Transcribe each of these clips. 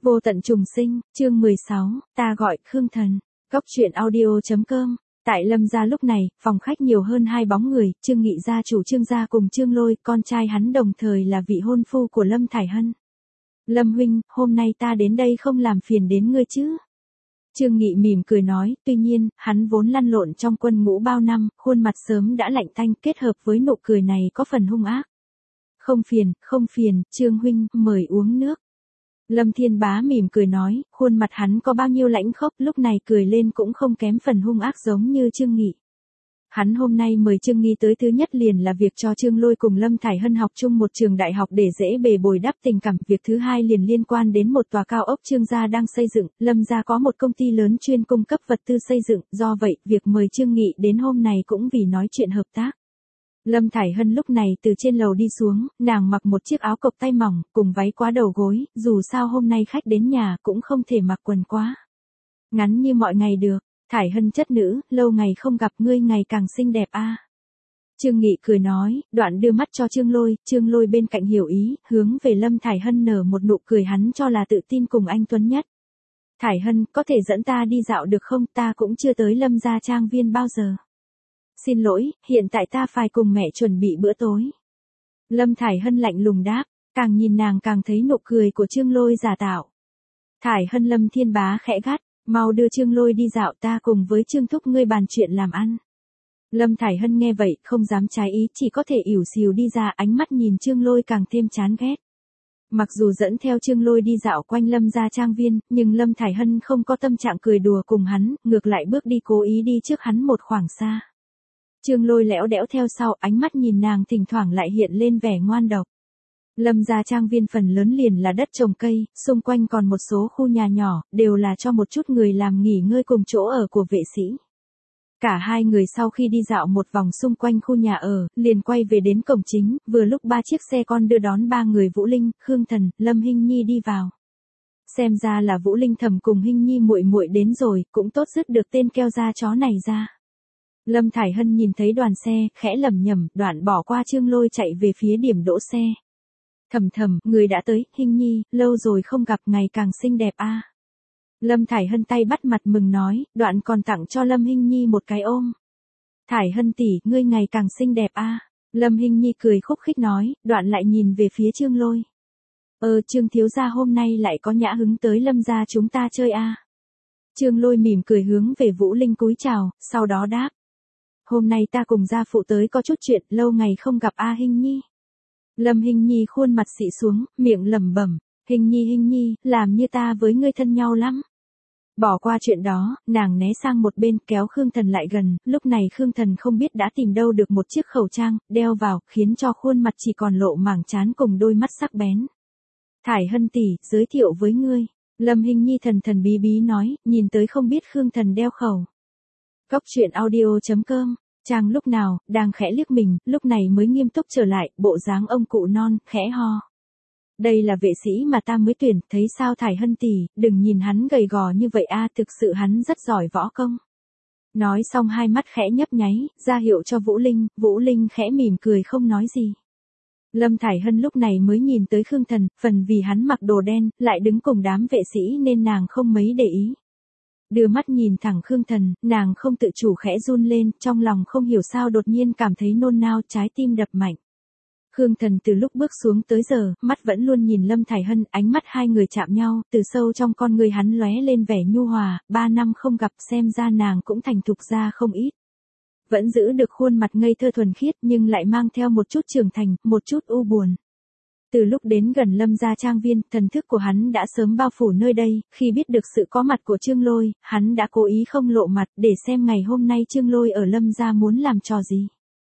Vô tận trùng sinh, chương 16, ta gọi Khương Thần. Góc truyện audio.com. Tại Lâm gia lúc này, phòng khách nhiều hơn 2 bóng người, Trương Nghị gia chủ Trương gia cùng Trương Lôi, con trai hắn đồng thời là vị hôn phu của Lâm Thải Hân. Lâm huynh, hôm nay ta đến đây không làm phiền đến ngươi chứ? Trương Nghị mỉm cười nói, tuy nhiên, hắn vốn lăn lộn trong quân ngũ bao năm, khuôn mặt sớm đã lạnh tanh, kết hợp với nụ cười này có phần hung ác. Không phiền, Trương huynh, mời uống nước. Lâm Thiên Bá mỉm cười nói, khuôn mặt hắn có bao nhiêu lãnh khốc, lúc này cười lên cũng không kém phần hung ác giống như Trương Nghị. Hắn hôm nay mời Trương Nghị tới thứ nhất liền là việc cho Trương Lôi cùng Lâm Thải Hân học chung một trường đại học để dễ bề bồi đắp tình cảm. Việc thứ hai liền liên quan đến một tòa cao ốc Trương gia đang xây dựng, Lâm gia có một công ty lớn chuyên cung cấp vật tư xây dựng, do vậy, việc mời Trương Nghị đến hôm nay cũng vì nói chuyện hợp tác. Lâm Thải Hân lúc này từ trên lầu đi xuống, nàng mặc một chiếc áo cộc tay mỏng, cùng váy quá đầu gối, dù sao hôm nay khách đến nhà cũng không thể mặc quần quá ngắn như mọi ngày được. Thải Hân chất nữ, lâu ngày không gặp ngươi ngày càng xinh đẹp a. Trương Nghị cười nói, đoạn đưa mắt cho Trương Lôi bên cạnh hiểu ý, hướng về Lâm Thải Hân nở một nụ cười hắn cho là tự tin cùng anh tuấn nhất. Thải Hân, có thể dẫn ta đi dạo được không, ta cũng chưa tới Lâm gia trang viên bao giờ. Xin lỗi, hiện tại ta phải cùng mẹ chuẩn bị bữa tối. Lâm Thải Hân lạnh lùng đáp, càng nhìn nàng càng thấy nụ cười của Trương Lôi giả tạo. Thải Hân, Lâm Thiên Bá khẽ gắt, mau đưa Trương Lôi đi dạo, ta cùng với Trương thúc ngươi bàn chuyện làm ăn. Lâm Thải Hân nghe vậy, không dám trái ý, chỉ có thể ỉu xìu đi ra, ánh mắt nhìn Trương Lôi càng thêm chán ghét. Mặc dù dẫn theo Trương Lôi đi dạo quanh Lâm gia trang viên, nhưng Lâm Thải Hân không có tâm trạng cười đùa cùng hắn, ngược lại bước đi cố ý đi trước hắn một khoảng xa. Trương Lôi lẽo đẽo theo sau, ánh mắt nhìn nàng thỉnh thoảng lại hiện lên vẻ ngoan độc. Lâm gia trang viên phần lớn liền là đất trồng cây, xung quanh còn một số khu nhà nhỏ, đều là cho một chút người làm nghỉ ngơi cùng chỗ ở của vệ sĩ. Cả hai người sau khi đi dạo một vòng xung quanh khu nhà ở, liền quay về đến cổng chính, vừa lúc 3 chiếc xe con đưa đón 3 người Vũ Linh, Khương Thần, Lâm Hinh Nhi đi vào. Xem ra là Vũ Linh thầm cùng Hinh Nhi muội muội đến rồi, cũng tốt dứt được tên keo da chó này ra. Lâm Thải Hân nhìn thấy đoàn xe, khẽ lẩm nhẩm, đoạn bỏ qua Trương Lôi chạy về phía điểm đỗ xe. Thầm, người đã tới, Hinh Nhi, lâu rồi không gặp, ngày càng xinh đẹp a. Lâm Thải Hân tay bắt mặt mừng nói, đoạn còn tặng cho Lâm Hinh Nhi một cái ôm. Thải Hân tỷ, ngươi ngày càng xinh đẹp a. Lâm Hinh Nhi cười khúc khích nói, đoạn lại nhìn về phía Trương Lôi. Trương thiếu gia hôm nay lại có nhã hứng tới Lâm gia chúng ta chơi a. Trương Lôi mỉm cười hướng về Vũ Linh cúi chào, sau đó đáp. Hôm nay ta cùng gia phụ tới có chút chuyện, lâu ngày không gặp a Hinh Nhi. Lâm Hinh Nhi khuôn mặt xị xuống, miệng lẩm bẩm, Hinh Nhi, làm như ta với ngươi thân nhau lắm. Bỏ qua chuyện đó, nàng né sang một bên kéo Khương Thần lại gần, lúc này Khương Thần không biết đã tìm đâu được một chiếc khẩu trang, đeo vào, khiến cho khuôn mặt chỉ còn lộ mảng trán cùng đôi mắt sắc bén. Thải Hân tỷ, giới thiệu với ngươi. Lâm Hinh Nhi thần bí bí nói, nhìn tới không biết Khương Thần đeo khẩu. Góc truyện audio.com. Chàng lúc nào, đang khẽ liếc mình, lúc này mới nghiêm túc trở lại, bộ dáng ông cụ non, khẽ ho. Đây là vệ sĩ mà ta mới tuyển, thấy sao Thải Hân tỷ, đừng nhìn hắn gầy gò như vậy a, thực sự hắn rất giỏi võ công. Nói xong hai mắt khẽ nhấp nháy, ra hiệu cho Vũ Linh khẽ mỉm cười không nói gì. Lâm Thải Hân lúc này mới nhìn tới Khương Thần, phần vì hắn mặc đồ đen, lại đứng cùng đám vệ sĩ nên nàng không mấy để ý. Đưa mắt nhìn thẳng Khương Thần, nàng không tự chủ khẽ run lên, trong lòng không hiểu sao đột nhiên cảm thấy nôn nao, trái tim đập mạnh. Khương Thần từ lúc bước xuống tới giờ, mắt vẫn luôn nhìn Lâm Thải Hân, ánh mắt hai người chạm nhau, từ sâu trong con người hắn lóe lên vẻ nhu hòa, 3 năm không gặp xem ra nàng cũng thành thục ra không ít. Vẫn giữ được khuôn mặt ngây thơ thuần khiết nhưng lại mang theo một chút trưởng thành, một chút u buồn. Từ lúc đến gần Lâm gia trang viên, thần thức của hắn đã sớm bao phủ nơi đây, khi biết được sự có mặt của Trương Lôi, hắn đã cố ý không lộ mặt để xem ngày hôm nay Trương Lôi ở Lâm gia muốn làm trò gì.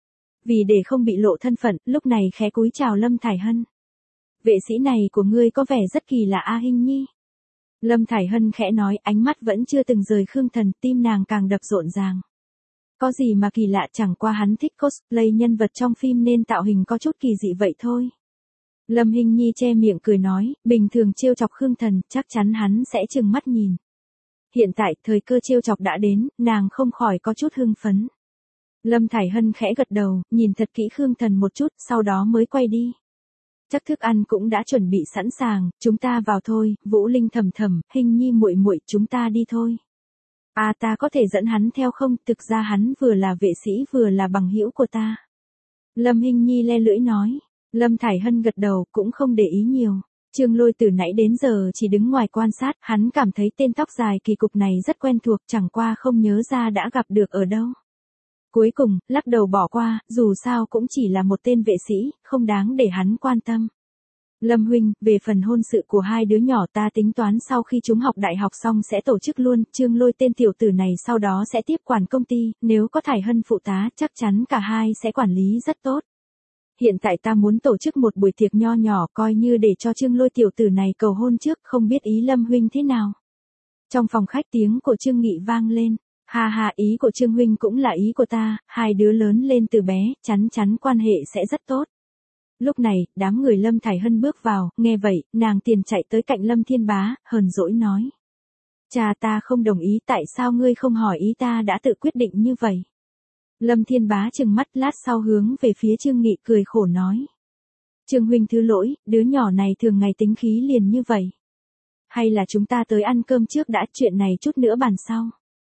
Vì để không bị lộ thân phận, lúc này khẽ cúi chào Lâm Thải Hân. Vệ sĩ này của ngươi có vẻ rất kỳ lạ a Hinh Nhi. Lâm Thải Hân khẽ nói, ánh mắt vẫn chưa từng rời Khương Thần, tim nàng càng đập rộn ràng. Có gì mà kỳ lạ, chẳng qua hắn thích cosplay nhân vật trong phim nên tạo hình có chút kỳ dị vậy thôi. Lâm Hinh Nhi che miệng cười nói, bình thường trêu chọc Khương Thần, chắc chắn hắn sẽ trừng mắt nhìn. Hiện tại, thời cơ trêu chọc đã đến, nàng không khỏi có chút hưng phấn. Lâm Thải Hân khẽ gật đầu, nhìn thật kỹ Khương Thần một chút, sau đó mới quay đi. Chắc thức ăn cũng đã chuẩn bị sẵn sàng, chúng ta vào thôi. Vũ Linh thầm thầm, Hình nhi muội muội, chúng ta đi thôi. À, ta có thể dẫn hắn theo không, thực ra hắn vừa là vệ sĩ vừa là bằng hữu của ta. Lâm Hinh Nhi le lưỡi nói. Lâm Thải Hân gật đầu, cũng không để ý nhiều. Trương Lôi từ nãy đến giờ chỉ đứng ngoài quan sát, hắn cảm thấy tên tóc dài kỳ cục này rất quen thuộc, chẳng qua không nhớ ra đã gặp được ở đâu. Cuối cùng, lắc đầu bỏ qua, dù sao cũng chỉ là một tên vệ sĩ, không đáng để hắn quan tâm. Lâm huynh, về phần hôn sự của hai đứa nhỏ ta tính toán sau khi chúng học đại học xong sẽ tổ chức luôn, Trương Lôi tên tiểu tử này sau đó sẽ tiếp quản công ty, nếu có Thải Hân phụ tá chắc chắn cả hai sẽ quản lý rất tốt. Hiện tại ta muốn tổ chức một buổi tiệc nho nhỏ coi như để cho Trương Lôi tiểu tử này cầu hôn trước, không biết ý Lâm huynh thế nào. Trong phòng khách tiếng của Trương Nghị vang lên. Ha ha, ý của Trương huynh cũng là ý của ta, hai đứa lớn lên từ bé, chắn chắn quan hệ sẽ rất tốt. Lúc này, đám người Lâm Thải Hân bước vào, nghe vậy, nàng tiền chạy tới cạnh Lâm Thiên Bá, hờn dỗi nói. Cha, ta không đồng ý, tại sao ngươi không hỏi ý ta đã tự quyết định như vậy? Lâm Thiên Bá trừng mắt, lát sau hướng về phía Trương Nghị cười khổ nói. Trương huynh thứ lỗi, đứa nhỏ này thường ngày tính khí liền như vậy. Hay là chúng ta tới ăn cơm trước đã, chuyện này chút nữa bàn sau.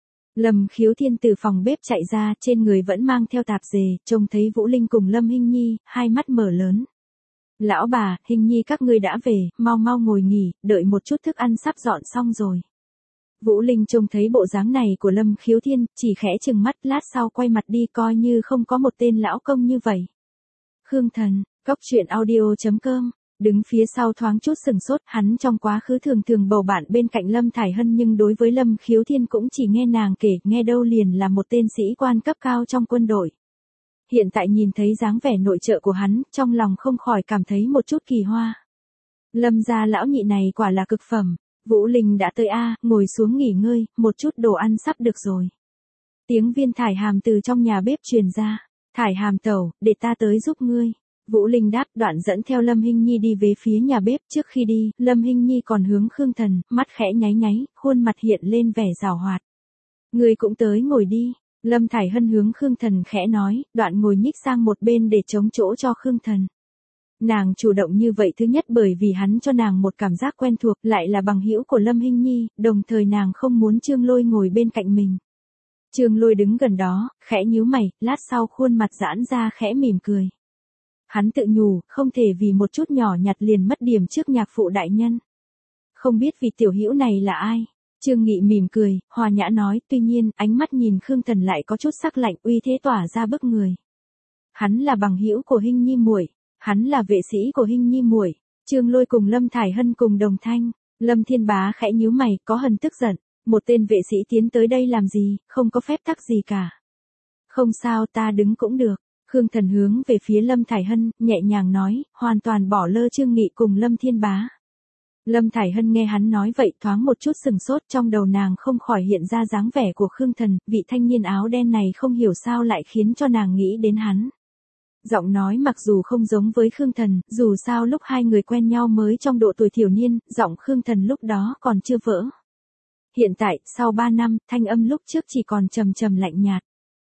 Lâm Khiếu Thiên từ phòng bếp chạy ra, trên người vẫn mang theo tạp dề, trông thấy Vũ Linh cùng Lâm Hinh Nhi, hai mắt mở lớn. Lão bà, Hinh Nhi các ngươi đã về, mau mau ngồi nghỉ, đợi một chút thức ăn sắp dọn xong rồi. Vũ Linh trông thấy bộ dáng này của Lâm Khiếu Thiên, chỉ khẽ chừng mắt, lát sau quay mặt đi coi như không có một tên lão công như vậy. Khương Thần, Cóc Truyện Audio.com. Đứng phía sau thoáng chút sừng sốt, hắn trong quá khứ thường thường bầu bạn bên cạnh Lâm Thải Hân nhưng đối với Lâm Khiếu Thiên cũng chỉ nghe nàng kể, nghe đâu liền là một tên sĩ quan cấp cao trong quân đội. Hiện tại nhìn thấy dáng vẻ nội trợ của hắn, trong lòng không khỏi cảm thấy một chút kỳ hoa. Lâm gia lão nhị này quả là cực phẩm. Vũ Linh đã tới a, ngồi xuống nghỉ ngơi, một chút đồ ăn sắp được rồi. Tiếng Viên Thải Hàm từ trong nhà bếp truyền ra. Thải Hàm tẩu, để ta tới giúp ngươi. Vũ Linh đáp, đoạn dẫn theo Lâm Hinh Nhi đi về phía nhà bếp. Trước khi đi, Lâm Hinh Nhi còn hướng Khương Thần, mắt khẽ nháy nháy, khuôn mặt hiện lên vẻ giảo hoạt. Ngươi cũng tới ngồi đi. Lâm Thải Hân hướng Khương Thần khẽ nói, đoạn ngồi nhích sang một bên để chống chỗ cho Khương Thần. Nàng chủ động như vậy thứ nhất bởi vì hắn cho nàng một cảm giác quen thuộc, lại là bằng hữu của Lâm Hinh Nhi, đồng thời nàng không muốn Trương Lôi ngồi bên cạnh mình. Trương Lôi đứng gần đó, khẽ nhíu mày, lát sau khuôn mặt giãn ra khẽ mỉm cười. Hắn tự nhủ, không thể vì một chút nhỏ nhặt liền mất điểm trước nhạc phụ đại nhân. Không biết vị tiểu hữu này là ai? Trương Nghị mỉm cười, hòa nhã nói, tuy nhiên, ánh mắt nhìn Khương Thần lại có chút sắc lạnh, uy thế tỏa ra bức người. Hắn là bằng hữu của Hinh Nhi muội, hắn là vệ sĩ của Hinh Nhi muội. Trương Lôi cùng Lâm Thải Hân cùng đồng thanh. Lâm Thiên Bá khẽ nhíu mày, có hờn tức giận. Một tên vệ sĩ tiến tới đây làm gì, không có phép tắc gì cả. Không sao, ta đứng cũng được. Khương Thần hướng về phía Lâm Thải Hân, nhẹ nhàng nói, hoàn toàn bỏ lơ Trương Nghị cùng Lâm Thiên Bá. Lâm Thải Hân nghe hắn nói vậy thoáng một chút sừng sốt, trong đầu nàng không khỏi hiện ra dáng vẻ của Khương Thần, vị thanh niên áo đen này không hiểu sao lại khiến cho nàng nghĩ đến hắn. Giọng nói mặc dù không giống với Khương Thần, dù sao lúc hai người quen nhau mới trong độ tuổi thiểu niên, giọng Khương Thần lúc đó còn chưa vỡ. Hiện tại, sau 3 năm, thanh âm lúc trước chỉ còn trầm trầm lạnh nhạt.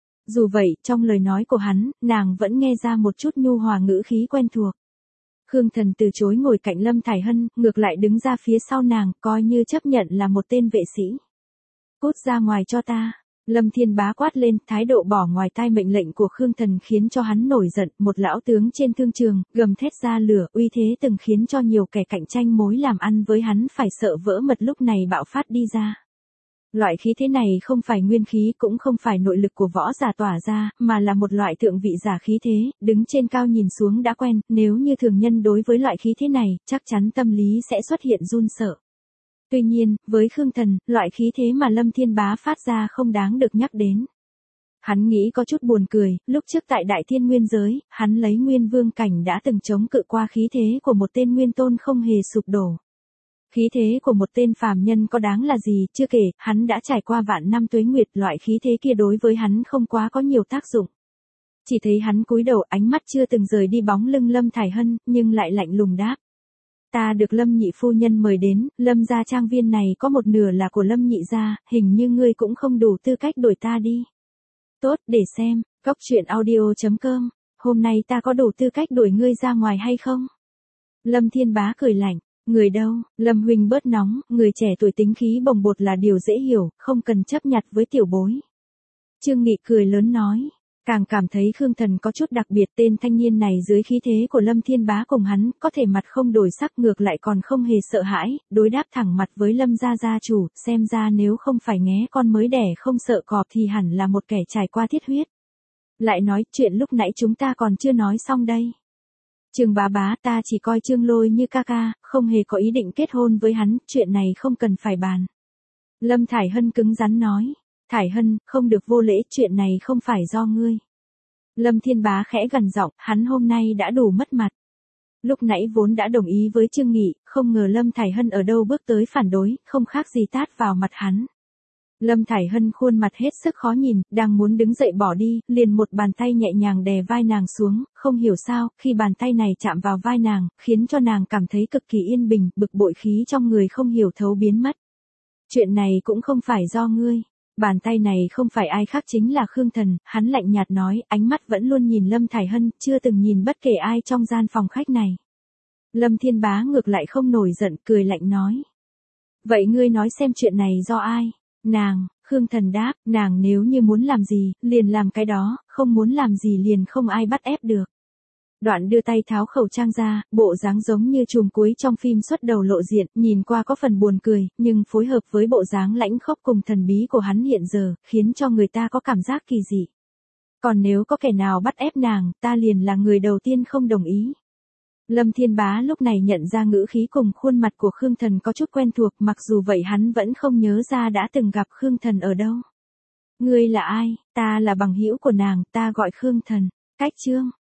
Dù vậy, trong lời nói của hắn, nàng vẫn nghe ra một chút nhu hòa ngữ khí quen thuộc. Khương Thần từ chối ngồi cạnh Lâm Thải Hân, ngược lại đứng ra phía sau nàng, coi như chấp nhận là một tên vệ sĩ. Cút ra ngoài cho ta. Lâm Thiên Bá quát lên, thái độ bỏ ngoài tai mệnh lệnh của Khương Thần khiến cho hắn nổi giận, một lão tướng trên thương trường, gầm thét ra lửa, uy thế từng khiến cho nhiều kẻ cạnh tranh mối làm ăn với hắn phải sợ vỡ mật lúc này bạo phát đi ra. Loại khí thế này không phải nguyên khí cũng không phải nội lực của võ giả tỏa ra, mà là một loại thượng vị giả khí thế, đứng trên cao nhìn xuống đã quen, nếu như thường nhân đối với loại khí thế này, chắc chắn tâm lý sẽ xuất hiện run sợ. Tuy nhiên, với Khương Thần, loại khí thế mà Lâm Thiên Bá phát ra không đáng được nhắc đến. Hắn nghĩ có chút buồn cười, lúc trước tại Đại Thiên Nguyên giới, hắn lấy Nguyên Vương cảnh đã từng chống cự qua khí thế của một tên Nguyên Tôn không hề sụp đổ. Khí thế của một tên phàm nhân có đáng là gì, chưa kể, hắn đã trải qua vạn năm tuế nguyệt, loại khí thế kia đối với hắn không quá có nhiều tác dụng. Chỉ thấy hắn cúi đầu, ánh mắt chưa từng rời đi bóng lưng Lâm Thải Hân, nhưng lại lạnh lùng đáp. Ta được Lâm nhị phu nhân mời đến, Lâm gia trang viên này có một nửa là của Lâm nhị gia, hình như ngươi cũng không đủ tư cách đổi ta đi. Tốt, để xem, Cóc Truyện Audio.com, hôm nay ta có đủ tư cách đuổi ngươi ra ngoài hay không? Lâm Thiên Bá cười lạnh, người đâu, Lâm huynh bớt nóng, người trẻ tuổi tính khí bồng bột là điều dễ hiểu, không cần chấp nhặt với tiểu bối. Trương Nghị cười lớn nói, càng cảm thấy Khương Thần có chút đặc biệt, tên thanh niên này dưới khí thế của Lâm Thiên Bá cùng hắn, có thể mặt không đổi sắc, ngược lại còn không hề sợ hãi, đối đáp thẳng mặt với Lâm gia chủ, xem ra nếu không phải nghé con mới đẻ không sợ cọp thì hẳn là một kẻ trải qua thiết huyết. Lại nói, chuyện lúc nãy chúng ta còn chưa nói xong đây. Trương bá, ta chỉ coi Trương Lôi như ca ca, không hề có ý định kết hôn với hắn, chuyện này không cần phải bàn. Lâm Thải Hân cứng rắn nói, Thải Hân, không được vô lễ, chuyện này không phải do ngươi. Lâm Thiên Bá khẽ gằn giọng, hắn hôm nay đã đủ mất mặt. Lúc nãy vốn đã đồng ý với Trương Nghị, không ngờ Lâm Thải Hân ở đâu bước tới phản đối, không khác gì tát vào mặt hắn. Lâm Thải Hân khuôn mặt hết sức khó nhìn, đang muốn đứng dậy bỏ đi, liền một bàn tay nhẹ nhàng đè vai nàng xuống, không hiểu sao, khi bàn tay này chạm vào vai nàng, khiến cho nàng cảm thấy cực kỳ yên bình, bực bội khí trong người không hiểu thấu biến mất. Chuyện này cũng không phải do ngươi. Bàn tay này không phải ai khác chính là Khương Thần, hắn lạnh nhạt nói, ánh mắt vẫn luôn nhìn Lâm Thải Hân, chưa từng nhìn bất kể ai trong gian phòng khách này. Lâm Thiên Bá ngược lại không nổi giận, cười lạnh nói. Vậy ngươi nói xem chuyện này do ai? Nàng, Khương Thần đáp, nàng nếu như muốn làm gì, liền làm cái đó, không muốn làm gì liền không ai bắt ép được. Đoạn đưa tay tháo khẩu trang ra, bộ dáng giống như chùm cuối trong phim xuất đầu lộ diện, nhìn qua có phần buồn cười, nhưng phối hợp với bộ dáng lãnh khốc cùng thần bí của hắn hiện giờ, khiến cho người ta có cảm giác kỳ dị. Còn nếu có kẻ nào bắt ép nàng, ta liền là người đầu tiên không đồng ý. Lâm Thiên Bá lúc này nhận ra ngữ khí cùng khuôn mặt của Khương Thần có chút quen thuộc, mặc dù vậy hắn vẫn không nhớ ra đã từng gặp Khương Thần ở đâu. Ngươi là ai? Ta là bằng hữu của nàng, ta gọi Khương Thần. Cách chương